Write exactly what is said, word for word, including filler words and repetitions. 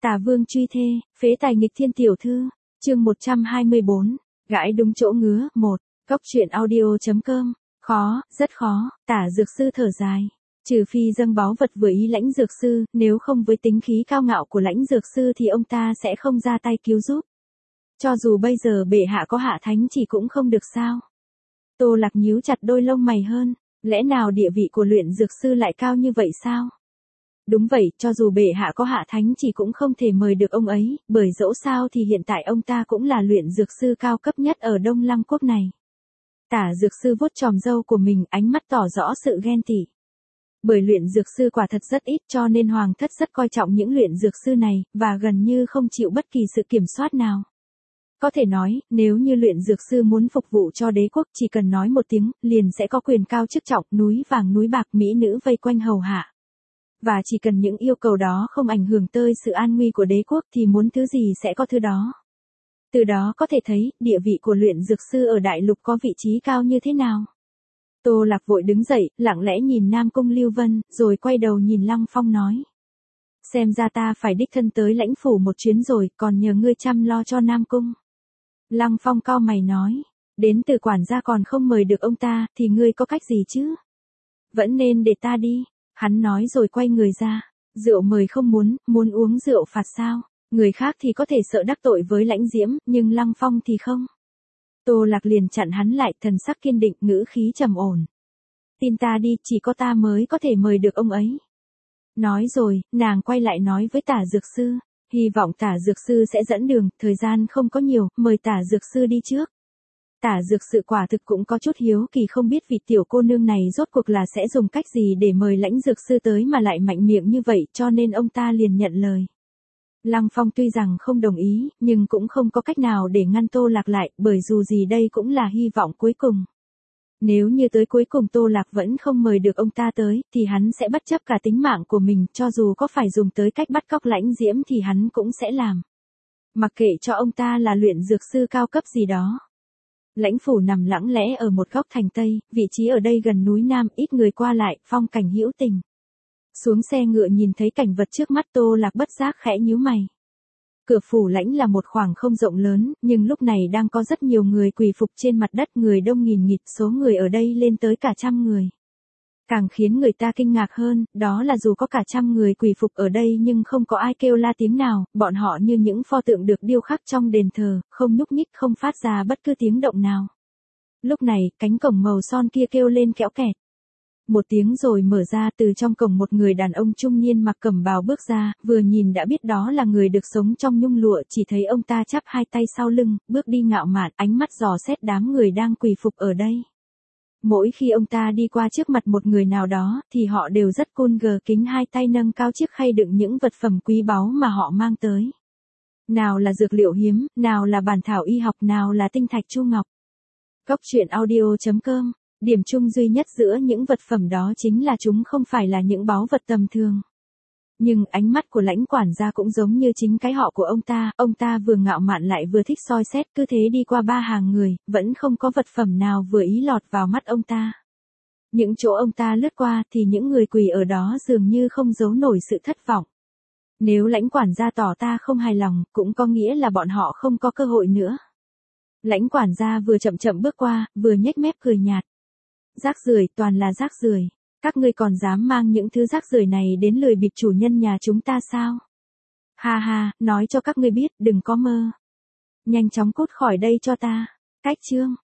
Tả Vương truy thê, phế tài nghịch thiên tiểu thư, chương một trăm hai mươi bốn, gãi đúng chỗ ngứa, một, góc truyện audio.com, khó, rất khó, Tả Dược Sư thở dài. Trừ phi dâng báu vật vừa ý Lãnh Dược Sư, nếu không với tính khí cao ngạo của Lãnh Dược Sư thì ông ta sẽ không ra tay cứu giúp. Cho dù bây giờ bệ hạ có hạ thánh chỉ cũng không được sao. Tô Lạc nhíu chặt đôi lông mày hơn, lẽ nào địa vị của luyện dược sư lại cao như vậy sao? Đúng vậy, cho dù bệ hạ có hạ thánh chỉ cũng không thể mời được ông ấy, bởi dẫu sao thì hiện tại ông ta cũng là luyện dược sư cao cấp nhất ở Đông Lăng quốc này. Tả Dược Sư vuốt chòm râu của mình, ánh mắt tỏ rõ sự ghen tị. Bởi luyện dược sư quả thật rất ít cho nên hoàng thất rất coi trọng những luyện dược sư này, và gần như không chịu bất kỳ sự kiểm soát nào. Có thể nói, nếu như luyện dược sư muốn phục vụ cho đế quốc chỉ cần nói một tiếng, liền sẽ có quyền cao chức trọng, núi vàng núi bạc, mỹ nữ vây quanh hầu hạ. Và chỉ cần những yêu cầu đó không ảnh hưởng tới sự an nguy của đế quốc thì muốn thứ gì sẽ có thứ đó. Từ đó có thể thấy, địa vị của luyện dược sư ở đại lục có vị trí cao như thế nào. Tô Lạc vội đứng dậy, lặng lẽ nhìn Nam Cung Lưu Vân, rồi quay đầu nhìn Lăng Phong nói. Xem ra ta phải đích thân tới lãnh phủ một chuyến rồi, còn nhờ ngươi chăm lo cho Nam Cung. Lăng Phong cau mày nói, đến từ quản gia còn không mời được ông ta, thì ngươi có cách gì chứ? Vẫn nên để ta đi, hắn nói rồi quay người ra, rượu mời không muốn, muốn uống rượu phạt sao? Người khác thì có thể sợ đắc tội với Lãnh Diễm, nhưng Lăng Phong thì không. Tô Lạc liền chặn hắn lại, thần sắc kiên định, ngữ khí trầm ổn. Tin ta đi, chỉ có ta mới có thể mời được ông ấy. Nói rồi, nàng quay lại nói với Tả Dược Sư, hy vọng Tả Dược Sư sẽ dẫn đường, thời gian không có nhiều, mời Tả Dược Sư đi trước. Tả Dược Sư quả thực cũng có chút hiếu kỳ, không biết vị tiểu cô nương này rốt cuộc là sẽ dùng cách gì để mời Lãnh Dược Sư tới mà lại mạnh miệng như vậy, cho nên ông ta liền nhận lời. Lăng Phong tuy rằng không đồng ý, nhưng cũng không có cách nào để ngăn Tô Lạc lại, bởi dù gì đây cũng là hy vọng cuối cùng. Nếu như tới cuối cùng Tô Lạc vẫn không mời được ông ta tới, thì hắn sẽ bất chấp cả tính mạng của mình, cho dù có phải dùng tới cách bắt cóc Lãnh Diễm thì hắn cũng sẽ làm. Mặc kệ cho ông ta là luyện dược sư cao cấp gì đó. Lãnh phủ nằm lẳng lẽ ở một góc thành Tây, vị trí ở đây gần núi Nam, ít người qua lại, phong cảnh hữu tình. Xuống xe ngựa nhìn thấy cảnh vật trước mắt, Tô Lạc bất giác khẽ nhíu mày. Cửa phủ lãnh là một khoảng không rộng lớn, nhưng lúc này đang có rất nhiều người quỳ phục trên mặt đất, người đông nghìn nghịt, số người ở đây lên tới cả trăm người. Càng khiến người ta kinh ngạc hơn, đó là dù có cả trăm người quỳ phục ở đây nhưng không có ai kêu la tiếng nào, bọn họ như những pho tượng được điêu khắc trong đền thờ, không nhúc nhích, không phát ra bất cứ tiếng động nào. Lúc này, cánh cổng màu son kia kêu lên kẽo kẹt. Một tiếng rồi mở ra, từ trong cổng một người đàn ông trung niên mặc cẩm bào bước ra, vừa nhìn đã biết đó là người được sống trong nhung lụa, chỉ thấy ông ta chắp hai tay sau lưng, bước đi ngạo mạn, ánh mắt dò xét đám người đang quỳ phục ở đây. Mỗi khi ông ta đi qua trước mặt một người nào đó, thì họ đều rất cun gờ kính hai tay nâng cao chiếc khay đựng những vật phẩm quý báu mà họ mang tới. Nào là dược liệu hiếm, nào là bản thảo y học, nào là tinh thạch chu ngọc. Góc truyện audio.com. Điểm chung duy nhất giữa những vật phẩm đó chính là chúng không phải là những báu vật tầm thường. Nhưng ánh mắt của Lãnh quản gia cũng giống như chính cái họ của ông ta, ông ta vừa ngạo mạn lại vừa thích soi xét, cứ thế đi qua ba hàng người, vẫn không có vật phẩm nào vừa ý lọt vào mắt ông ta. Những chỗ ông ta lướt qua thì những người quỳ ở đó dường như không giấu nổi sự thất vọng. Nếu Lãnh quản gia tỏ ta không hài lòng, cũng có nghĩa là bọn họ không có cơ hội nữa. Lãnh quản gia vừa chậm chậm bước qua, vừa nhếch mép cười nhạt. Rác rưởi, toàn là rác rưởi. Các ngươi còn dám mang những thứ rác rưởi này đến lười bịp chủ nhân nhà chúng ta sao? Ha ha, nói cho các ngươi biết, đừng có mơ. Nhanh chóng cút khỏi đây cho ta. Cách chương.